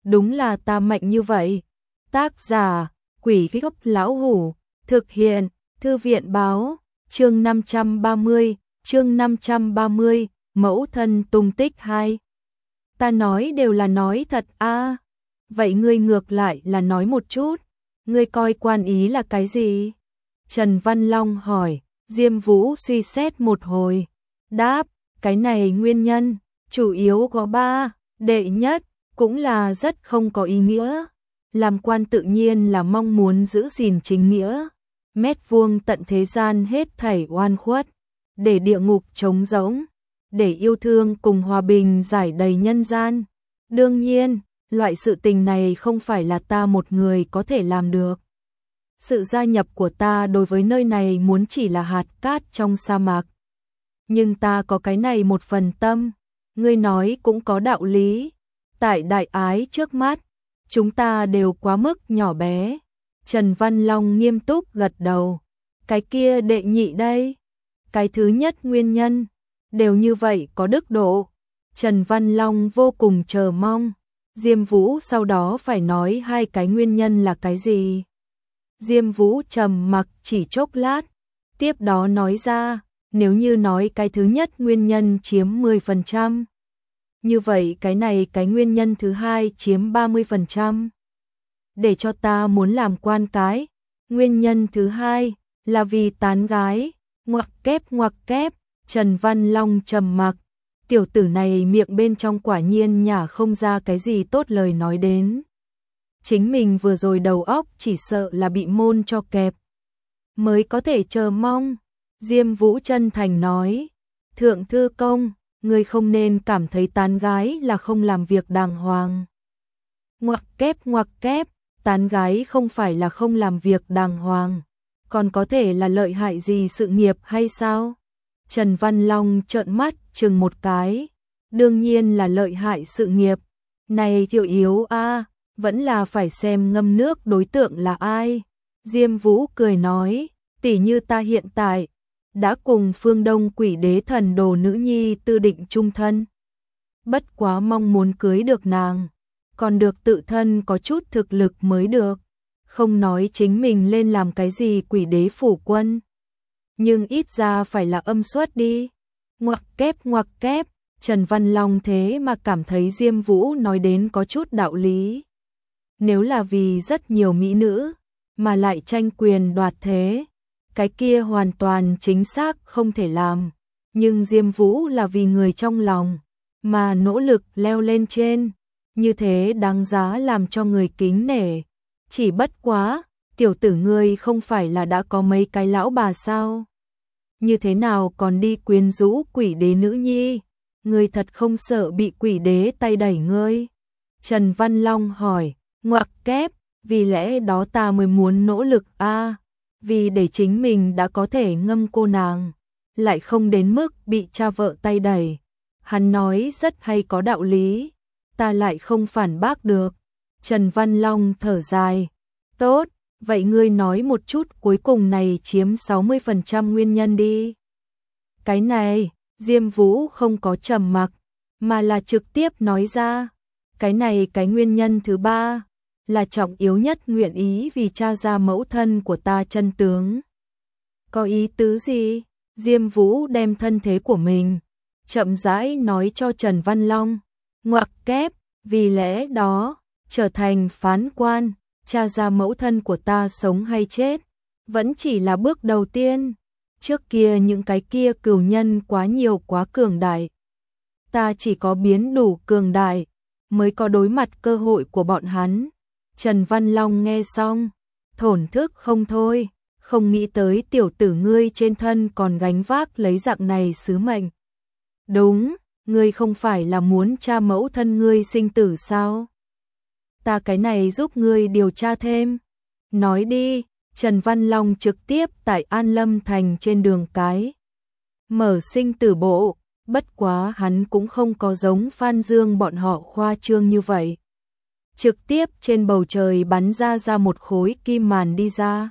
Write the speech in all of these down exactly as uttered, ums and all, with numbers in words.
đúng là ta mạnh như vậy. Tác giả, Quỷ Gốc Lão Hủ, thực hiện, Thư viện báo, chương năm trăm ba mươi, chương năm trăm ba mươi, mẫu thân tung tích hai. Ta nói đều là nói thật a. À. Vậy ngươi ngược lại là nói một chút, ngươi coi quan ý là cái gì? Trần Văn Long hỏi. Diêm Vũ suy xét một hồi, đáp, cái này nguyên nhân, chủ yếu có ba, đệ nhất, cũng là rất không có ý nghĩa. Làm quan tự nhiên là mong muốn giữ gìn chính nghĩa, mét vuông tận thế gian hết thảy oan khuất, để địa ngục trống rỗng, để yêu thương cùng hòa bình giải đầy nhân gian. Đương nhiên, loại sự tình này không phải là ta một người có thể làm được. Sự gia nhập của ta đối với nơi này muốn chỉ là hạt cát trong sa mạc. Nhưng ta có cái này một phần tâm, ngươi nói cũng có đạo lý. Tại đại ái trước mắt, chúng ta đều quá mức nhỏ bé. Trần Văn Long nghiêm túc gật đầu. Cái kia đệ nhị đây. Cái thứ nhất nguyên nhân, đều như vậy có đức độ. Trần Văn Long vô cùng chờ mong. Diêm Vũ sau đó phải nói hai cái nguyên nhân là cái gì. Diêm Vũ trầm mặc chỉ chốc lát, tiếp đó nói ra, nếu như nói cái thứ nhất nguyên nhân chiếm mười phần trăm, như vậy cái này cái nguyên nhân thứ hai chiếm ba mươi phần trăm. Để cho ta muốn làm quan cái, nguyên nhân thứ hai là vì tán gái, ngoặc kép ngoặc kép. Trần Văn Long trầm mặc, tiểu tử này miệng bên trong quả nhiên nhả không ra cái gì tốt lời nói đến. Chính mình vừa rồi đầu óc chỉ sợ là bị môn cho kẹp, mới có thể chờ mong. Diêm Vũ chân thành nói, thượng thư công, ngươi không nên cảm thấy tán gái là không làm việc đàng hoàng. Ngoặc kép ngoặc kép, tán gái không phải là không làm việc đàng hoàng, còn có thể là lợi hại gì sự nghiệp hay sao? Trần Văn Long trợn mắt chừng một cái, đương nhiên là lợi hại sự nghiệp. Này thiểu yếu a, à, vẫn là phải xem ngâm nước đối tượng là ai. Diêm Vũ cười nói, tỷ như ta hiện tại đã cùng phương Đông Quỷ Đế thần đồ nữ nhi tư định chung thân. Bất quá mong muốn cưới được nàng, còn được tự thân có chút thực lực mới được. Không nói chính mình lên làm cái gì Quỷ Đế phủ quân, nhưng ít ra phải là âm xuất đi. Ngoặc kép ngoặc kép, Trần Văn Long thế mà cảm thấy Diêm Vũ nói đến có chút đạo lý. Nếu là vì rất nhiều mỹ nữ, mà lại tranh quyền đoạt thế, cái kia hoàn toàn chính xác không thể làm. Nhưng Diêm Vũ là vì người trong lòng, mà nỗ lực leo lên trên, như thế đáng giá làm cho người kính nể. Chỉ bất quá, tiểu tử ngươi không phải là đã có mấy cái lão bà sao? Như thế nào còn đi quyến rũ Quỷ Đế nữ nhi? Ngươi thật không sợ bị Quỷ Đế tay đẩy ngươi? Trần Văn Long hỏi, ngoặc kép, vì lẽ đó ta mới muốn nỗ lực a, à, vì để chính mình đã có thể ngâm cô nàng, lại không đến mức bị cha vợ tay đẩy. Hắn nói rất hay có đạo lý, ta lại không phản bác được. Trần Văn Long thở dài, tốt, vậy ngươi nói một chút cuối cùng này chiếm sáu mươi phần trăm nguyên nhân đi. Cái này, Diêm Vũ không có trầm mặc, mà là trực tiếp nói ra. Cái này cái nguyên nhân thứ ba, là trọng yếu nhất nguyện ý vì cha ra mẫu thân của ta chân tướng. Có ý tứ gì? Diêm Vũ đem thân thế của mình chậm rãi nói cho Trần Văn Long. Ngoặc kép, vì lẽ đó, trở thành phán quan, cha ra mẫu thân của ta sống hay chết, vẫn chỉ là bước đầu tiên. Trước kia những cái kia cừu nhân quá nhiều quá cường đại. Ta chỉ có biến đủ cường đại, mới có đối mặt cơ hội của bọn hắn. Trần Văn Long nghe xong, thổn thức không thôi, không nghĩ tới tiểu tử ngươi trên thân còn gánh vác lấy dạng này sứ mệnh. Đúng, ngươi không phải là muốn cha mẫu thân ngươi sinh tử sao? Ta cái này giúp ngươi điều tra thêm. Nói đi. Trần Văn Long trực tiếp tại An Lâm Thành trên đường cái mở sinh tử bộ, bất quá hắn cũng không có giống Phan Dương bọn họ khoa trương như vậy. Trực tiếp trên bầu trời bắn ra ra một khối kim màn đi ra,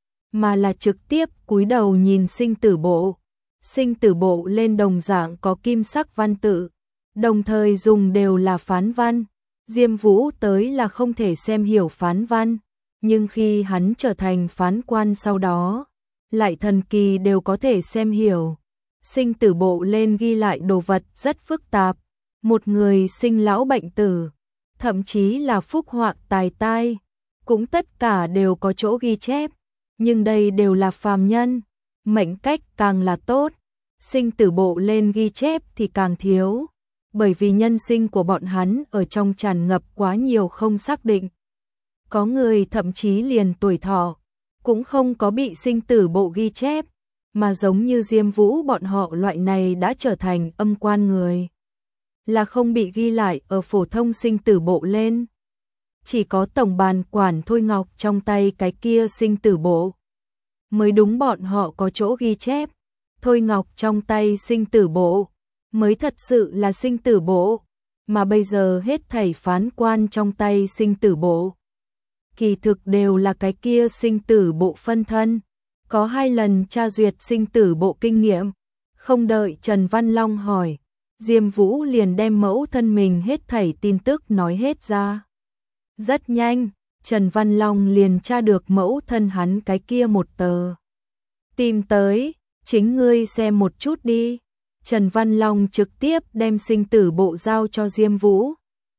mà là trực tiếp cúi đầu nhìn sinh tử bộ. Sinh tử bộ lên đồng dạng có kim sắc văn tự, đồng thời dùng đều là phán văn. Diêm Vũ tới là không thể xem hiểu phán văn, nhưng khi hắn trở thành phán quan sau đó, lại thần kỳ đều có thể xem hiểu. Sinh tử bộ lên ghi lại đồ vật rất phức tạp, một người sinh lão bệnh tử, thậm chí là phúc họa tài tai, cũng tất cả đều có chỗ ghi chép, nhưng đây đều là phàm nhân, mệnh cách càng là tốt, sinh tử bộ lên ghi chép thì càng thiếu, bởi vì nhân sinh của bọn hắn ở trong tràn ngập quá nhiều không xác định. Có người thậm chí liền tuổi thọ cũng không có bị sinh tử bộ ghi chép, mà giống như Diêm Vũ bọn họ loại này đã trở thành âm quan người, là không bị ghi lại ở phổ thông sinh tử bộ lên. Chỉ có tổng bàn quản Thôi Ngọc trong tay cái kia sinh tử bộ mới đúng bọn họ có chỗ ghi chép. Thôi Ngọc trong tay sinh tử bộ mới thật sự là sinh tử bộ, mà bây giờ hết thảy phán quan trong tay sinh tử bộ kỳ thực đều là cái kia sinh tử bộ phân thân, có hai lần tra duyệt sinh tử bộ kinh nghiệm. Không đợi Trần Văn Long hỏi, Diêm Vũ liền đem mẫu thân mình hết thảy tin tức nói hết ra. Rất nhanh, Trần Văn Long liền tra được mẫu thân hắn cái kia một tờ. Tìm tới, chính ngươi xem một chút đi. Trần Văn Long trực tiếp đem sinh tử bộ giao cho Diêm Vũ.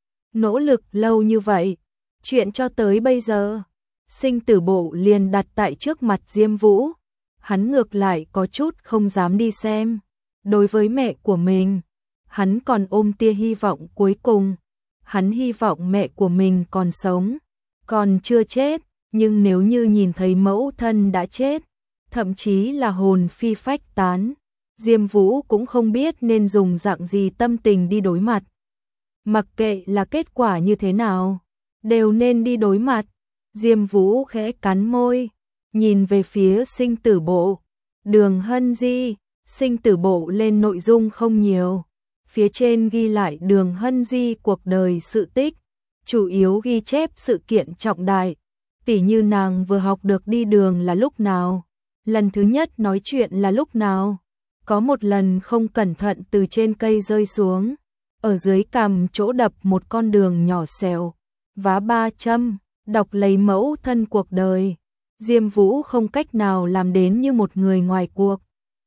Nỗ lực lâu như vậy, chuyện cho tới bây giờ, sinh tử bộ liền đặt tại trước mặt Diêm Vũ. Hắn ngược lại có chút không dám đi xem. Đối với mẹ của mình, hắn còn ôm tia hy vọng cuối cùng. Hắn hy vọng mẹ của mình còn sống, còn chưa chết, nhưng nếu như nhìn thấy mẫu thân đã chết, thậm chí là hồn phi phách tán, Diêm Vũ cũng không biết nên dùng dạng gì tâm tình đi đối mặt. Mặc kệ là kết quả như thế nào, đều nên đi đối mặt. Diêm Vũ khẽ cắn môi, nhìn về phía sinh tử bộ. Đường Hân Di, sinh tử bộ lên nội dung không nhiều. Phía trên ghi lại Đường Hân Di cuộc đời sự tích, chủ yếu ghi chép sự kiện trọng đại, tỉ như nàng vừa học được đi đường là lúc nào, lần thứ nhất nói chuyện là lúc nào, có một lần không cẩn thận từ trên cây rơi xuống, ở dưới cằm chỗ đập một con đường nhỏ xẻo, vá ba châm, đọc lấy mẫu thân cuộc đời. Diêm Vũ không cách nào làm đến như một người ngoài cuộc.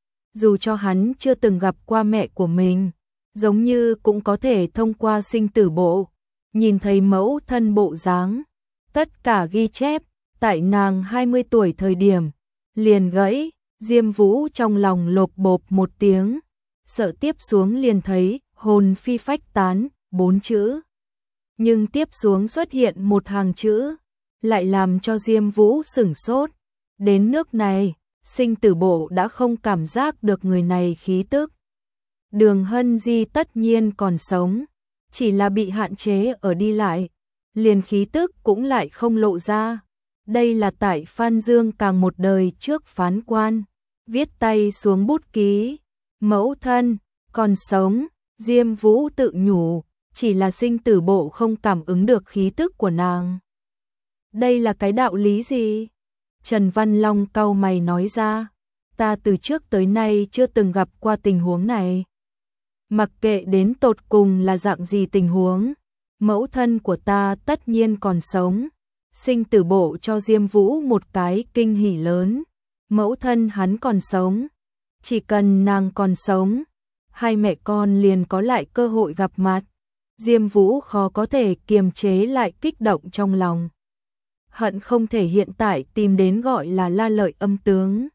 Dù cho hắn chưa từng gặp qua mẹ của mình, giống như cũng có thể thông qua sinh tử bộ, nhìn thấy mẫu thân bộ dáng. Tất cả ghi chép, tại nàng hai mươi tuổi thời điểm, liền gãy. Diêm Vũ trong lòng lộp bộp một tiếng, sợ tiếp xuống liền thấy hồn phi phách tán, bốn chữ. Nhưng tiếp xuống xuất hiện một hàng chữ, lại làm cho Diêm Vũ sửng sốt. Đến nước này, sinh tử bộ đã không cảm giác được người này khí tức. Đường Hân Di tất nhiên còn sống, chỉ là bị hạn chế ở đi lại, liền khí tức cũng lại không lộ ra. Đây là tại Phan Dương Càng một đời trước phán quan, viết tay xuống bút ký, mẫu thân, còn sống. Diêm Vũ tự nhủ, chỉ là sinh tử bộ không cảm ứng được khí tức của nàng. Đây là cái đạo lý gì? Trần Văn Long cau mày nói ra, ta từ trước tới nay chưa từng gặp qua tình huống này. Mặc kệ đến tột cùng là dạng gì tình huống, mẫu thân của ta tất nhiên còn sống. Sinh tử bộ cho Diêm Vũ một cái kinh hỉ lớn, mẫu thân hắn còn sống, chỉ cần nàng còn sống, hai mẹ con liền có lại cơ hội gặp mặt. Diêm Vũ khó có thể kiềm chế lại kích động trong lòng, hận không thể hiện tại tìm đến gọi là La Lợi âm tướng,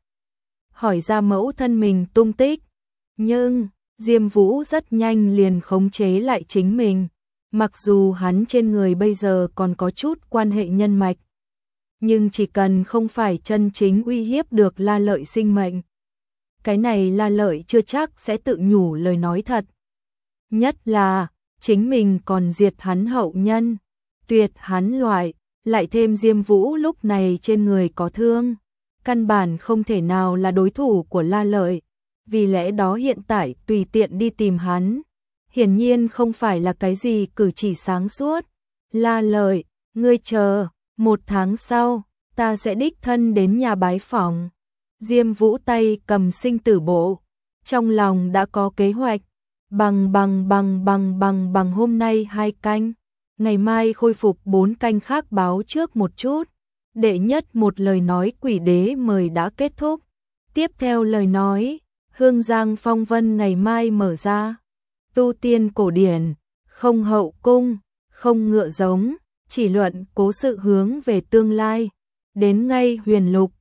hỏi ra mẫu thân mình tung tích. Nhưng Diêm Vũ rất nhanh liền khống chế lại chính mình. Mặc dù hắn trên người bây giờ còn có chút quan hệ nhân mạch, nhưng chỉ cần không phải chân chính uy hiếp được La Lợi sinh mệnh, cái này La Lợi chưa chắc sẽ tự nhủ lời nói thật. Nhất là, chính mình còn diệt hắn hậu nhân, tuyệt hắn loại, lại thêm Diêm Vũ lúc này trên người có thương, căn bản không thể nào là đối thủ của La Lợi. Vì lẽ đó hiện tại tùy tiện đi tìm hắn, hiển nhiên không phải là cái gì cử chỉ sáng suốt. La Lợi, ngươi chờ, một tháng sau, ta sẽ đích thân đến nhà bái phỏng. Diêm Vũ tay cầm sinh tử bộ, trong lòng đã có kế hoạch. Bằng bằng bằng bằng bằng bằng hôm nay hai canh, ngày mai khôi phục bốn canh khác báo trước một chút. Đệ nhất một lời nói quỷ đế mời đã kết thúc. Tiếp theo lời nói, Hương Giang Phong Vân ngày mai mở ra. Tu tiên cổ điển, không hậu cung, không ngựa giống, chỉ luận cố sự hướng về tương lai. Đến ngay huyền lục,